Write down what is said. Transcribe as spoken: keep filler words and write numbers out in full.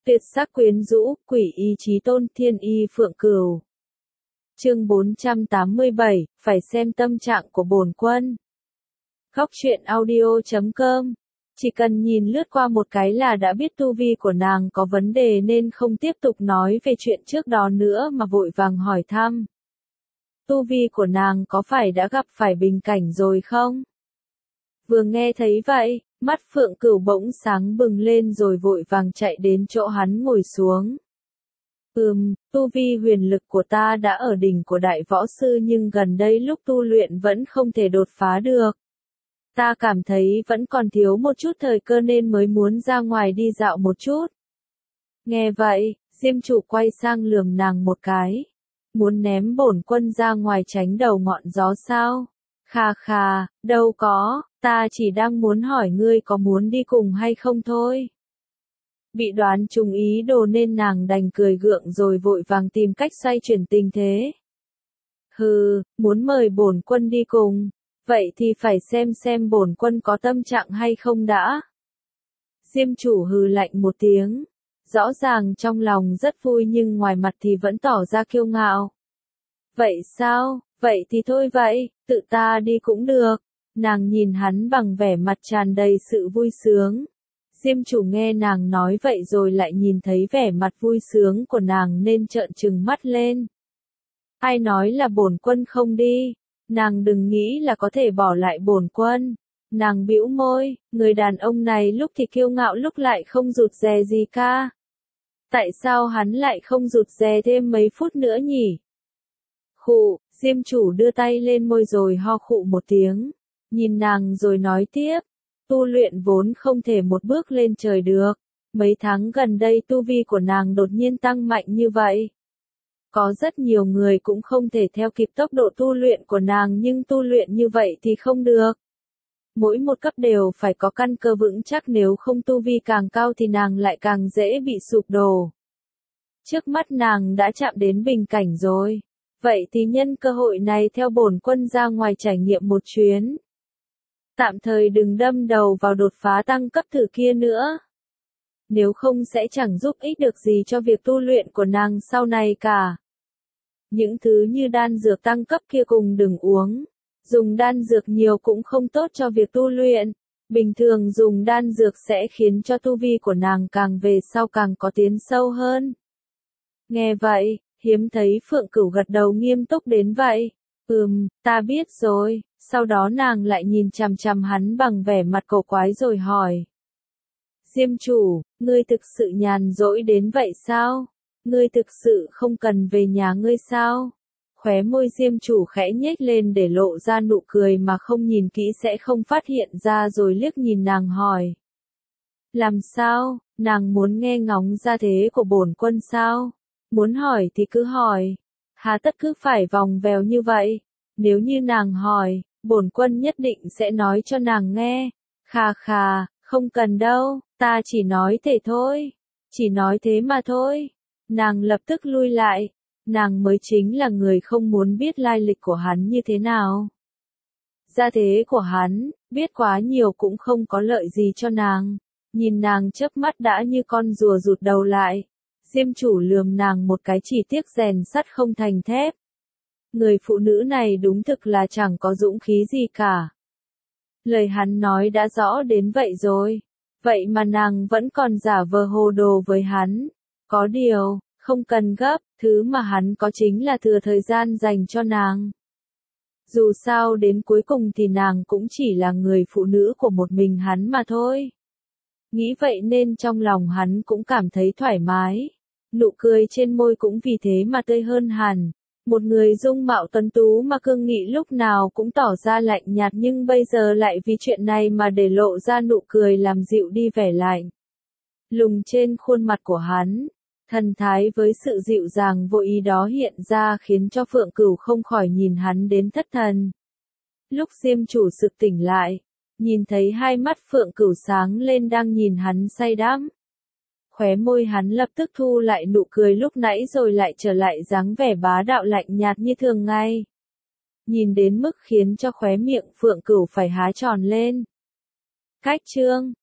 Tuyệt sắc quyến rũ, quỷ y chí tôn, thiên y phượng cửu. Chương bốn trăm tám mươi bảy, phải xem tâm trạng của bổn quân. Góc truyện audio chấm com. Chỉ cần nhìn lướt qua một cái là đã biết tu vi của nàng có vấn đề nên không tiếp tục nói về chuyện trước đó nữa mà vội vàng hỏi thăm. Tu vi của nàng có phải đã gặp phải bình cảnh rồi không? Vừa nghe thấy vậy, mắt Phượng Cửu bỗng sáng bừng lên rồi vội vàng chạy đến chỗ hắn ngồi xuống. Ừm, tu vi huyền lực của ta đã ở đỉnh của đại võ sư nhưng gần đây lúc tu luyện vẫn không thể đột phá được. Ta cảm thấy vẫn còn thiếu một chút thời cơ nên mới muốn ra ngoài đi dạo một chút. Nghe vậy, Diêm Chủ quay sang lườm nàng một cái. Muốn ném bổn quân ra ngoài tránh đầu ngọn gió sao? Khà khà, đâu có, ta chỉ đang muốn hỏi ngươi có muốn đi cùng hay không thôi. Bị đoán trúng ý đồ nên nàng đành cười gượng rồi vội vàng tìm cách xoay chuyển tình thế. Hừ, muốn mời bổn quân đi cùng, vậy thì phải xem xem bổn quân có tâm trạng hay không đã. Diêm Chủ hừ lạnh một tiếng, rõ ràng trong lòng rất vui nhưng ngoài mặt thì vẫn tỏ ra kiêu ngạo. Vậy sao, vậy thì thôi vậy, tự ta đi cũng được. Nàng nhìn hắn bằng vẻ mặt tràn đầy sự vui sướng. Diêm Chủ nghe nàng nói vậy rồi lại nhìn thấy vẻ mặt vui sướng của nàng nên trợn trừng mắt lên. Ai nói là bổn quân không đi, nàng đừng nghĩ là có thể bỏ lại bổn quân. Nàng bĩu môi, người đàn ông này lúc thì kiêu ngạo lúc lại không rụt rè gì ca. Tại sao hắn lại không rụt rè thêm mấy phút nữa nhỉ? Khụ, Diêm Chủ đưa tay lên môi rồi ho khụ một tiếng, nhìn nàng rồi nói tiếp. Tu luyện vốn không thể một bước lên trời được, mấy tháng gần đây tu vi của nàng đột nhiên tăng mạnh như vậy. Có rất nhiều người cũng không thể theo kịp tốc độ tu luyện của nàng nhưng tu luyện như vậy thì không được. Mỗi một cấp đều phải có căn cơ vững chắc nếu không tu vi càng cao thì nàng lại càng dễ bị sụp đổ. Trước mắt nàng đã chạm đến bình cảnh rồi, vậy thì nhân cơ hội này theo bổn quân ra ngoài trải nghiệm một chuyến. Tạm thời đừng đâm đầu vào đột phá tăng cấp thử kia nữa. Nếu không sẽ chẳng giúp ích được gì cho việc tu luyện của nàng sau này cả. Những thứ như đan dược tăng cấp kia cùng đừng uống. Dùng đan dược nhiều cũng không tốt cho việc tu luyện. Bình thường dùng đan dược sẽ khiến cho tu vi của nàng càng về sau càng có tiến sâu hơn. Nghe vậy, hiếm thấy Phượng Cửu gật đầu nghiêm túc đến vậy. Ừm, ta biết rồi. Sau đó nàng lại nhìn chằm chằm hắn bằng vẻ mặt cổ quái rồi hỏi. Diêm Chủ, ngươi thực sự nhàn rỗi đến vậy sao? Ngươi thực sự không cần về nhà ngươi sao? Khóe môi Diêm Chủ khẽ nhếch lên để lộ ra nụ cười mà không nhìn kỹ sẽ không phát hiện ra rồi liếc nhìn nàng hỏi. Làm sao, nàng muốn nghe ngóng ra thế của bổn quân sao? Muốn hỏi thì cứ hỏi. Hà tất cứ phải vòng vèo như vậy? Nếu như nàng hỏi, bổn quân nhất định sẽ nói cho nàng nghe. Khà khà, không cần đâu, ta chỉ nói thế thôi. Chỉ nói thế mà thôi. Nàng lập tức lui lại. Nàng mới chính là người không muốn biết lai lịch của hắn như thế nào. Gia thế của hắn, biết quá nhiều cũng không có lợi gì cho nàng. Nhìn nàng chớp mắt đã như con rùa rụt đầu lại. Diêm Chủ lườm nàng một cái chỉ tiếc rèn sắt không thành thép. Người phụ nữ này đúng thực là chẳng có dũng khí gì cả. Lời hắn nói đã rõ đến vậy rồi. Vậy mà nàng vẫn còn giả vờ hồ đồ với hắn. Có điều, không cần gấp, thứ mà hắn có chính là thừa thời gian dành cho nàng. Dù sao đến cuối cùng thì nàng cũng chỉ là người phụ nữ của một mình hắn mà thôi. Nghĩ vậy nên trong lòng hắn cũng cảm thấy thoải mái. Nụ cười trên môi cũng vì thế mà tươi hơn hẳn. Một người dung mạo tuấn tú mà cương nghị lúc nào cũng tỏ ra lạnh nhạt nhưng bây giờ lại vì chuyện này mà để lộ ra nụ cười làm dịu đi vẻ lạnh lùng trên khuôn mặt của hắn. Thần thái với sự dịu dàng vô ý đó hiện ra khiến cho Phượng Cửu không khỏi nhìn hắn đến thất thần. Lúc Diêm Chủ sực tỉnh lại, nhìn thấy hai mắt Phượng Cửu sáng lên đang nhìn hắn say đắm. Khóe môi hắn lập tức thu lại nụ cười lúc nãy rồi lại trở lại dáng vẻ bá đạo lạnh nhạt như thường ngày. Nhìn đến mức khiến cho khóe miệng Phượng Cửu phải há tròn lên. Cách chương